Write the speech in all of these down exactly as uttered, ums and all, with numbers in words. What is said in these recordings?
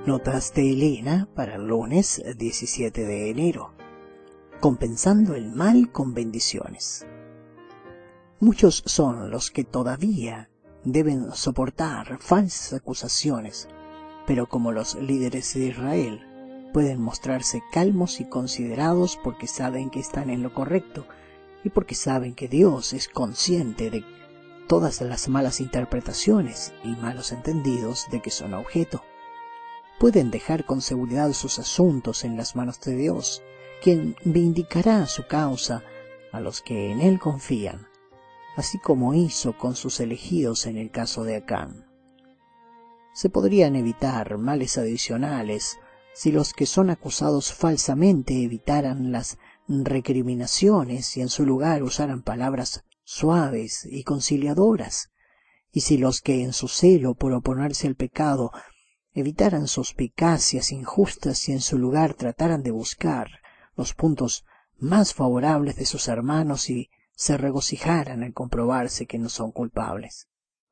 Notas de Elena para el lunes diecisiete de enero. Compensando el mal con bendiciones. Muchos son los que todavía deben soportar falsas acusaciones, pero como los líderes de Israel, pueden mostrarse calmos y considerados porque saben que están en lo correcto y porque saben que Dios es consciente de todas las malas interpretaciones y malos entendidos de que son objeto. Pueden dejar con seguridad sus asuntos en las manos de Dios, quien vindicará su causa a los que en Él confían, así como hizo con sus elegidos en el caso de Acán. Se podrían evitar males adicionales si los que son acusados falsamente evitaran las recriminaciones y en su lugar usaran palabras suaves y conciliadoras, y si los que en su celo por oponerse al pecado evitaran suspicacias injustas y en su lugar trataran de buscar los puntos más favorables de sus hermanos y se regocijaran al comprobarse que no son culpables.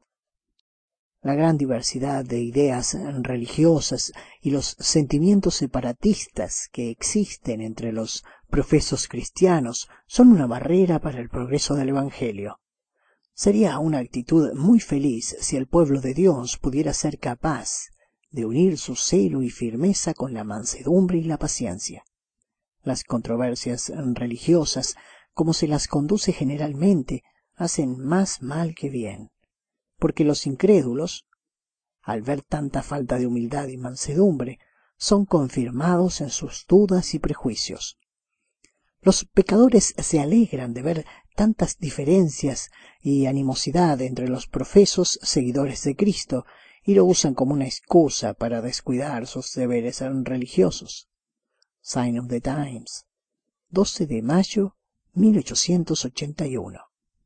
La gran diversidad de ideas religiosas y los sentimientos separatistas que existen entre los profesos cristianos son una barrera para el progreso del Evangelio. Sería una actitud muy feliz si el pueblo de Dios pudiera ser capaz de unir su celo y firmeza con la mansedumbre y la paciencia. Las controversias religiosas, como se las conduce generalmente, hacen más mal que bien, porque los incrédulos, al ver tanta falta de humildad y mansedumbre, son confirmados en sus dudas y prejuicios. Los pecadores se alegran de ver tantas diferencias y animosidad entre los profesos seguidores de Cristo y lo usan como una excusa para descuidar sus deberes religiosos. Sign of the Times, doce de mayo mil ochocientos ochenta y uno.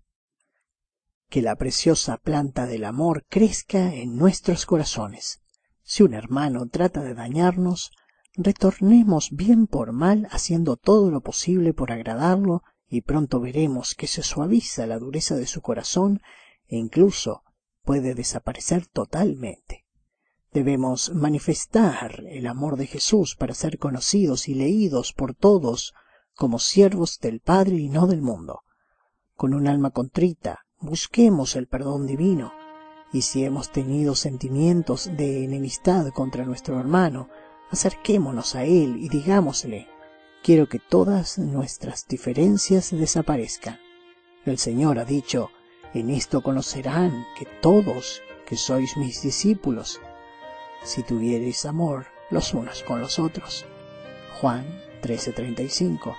Que la preciosa planta del amor crezca en nuestros corazones. Si un hermano trata de dañarnos, retornemos bien por mal haciendo todo lo posible por agradarlo y pronto veremos que se suaviza la dureza de su corazón e incluso puede desaparecer totalmente. Debemos manifestar el amor de Jesús para ser conocidos y leídos por todos como siervos del Padre y no del mundo. Con un alma contrita, busquemos el perdón divino, y si hemos tenido sentimientos de enemistad contra nuestro hermano, acerquémonos a él y digámosle: quiero que todas nuestras diferencias desaparezcan. El Señor ha dicho: en esto conocerán que todos que sois mis discípulos, si tuviereis amor los unos con los otros. Juan trece treinta y cinco.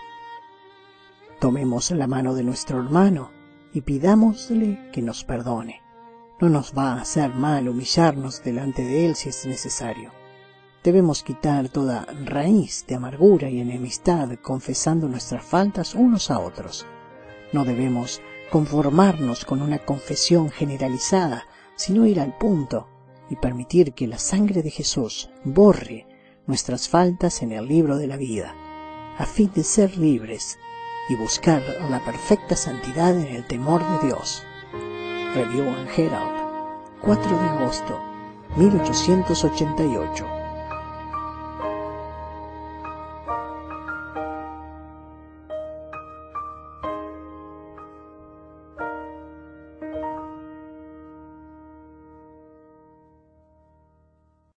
Tomemos la mano de nuestro hermano y pidámosle que nos perdone. No nos va a hacer mal humillarnos delante de él si es necesario. Debemos quitar toda raíz de amargura y enemistad confesando nuestras faltas unos a otros. No debemos conformarnos con una confesión generalizada, sino ir al punto y permitir que la sangre de Jesús borre nuestras faltas en el libro de la vida, a fin de ser libres y buscar la perfecta santidad en el temor de Dios. Review and Herald, cuatro de agosto mil ochocientos ochenta y ocho.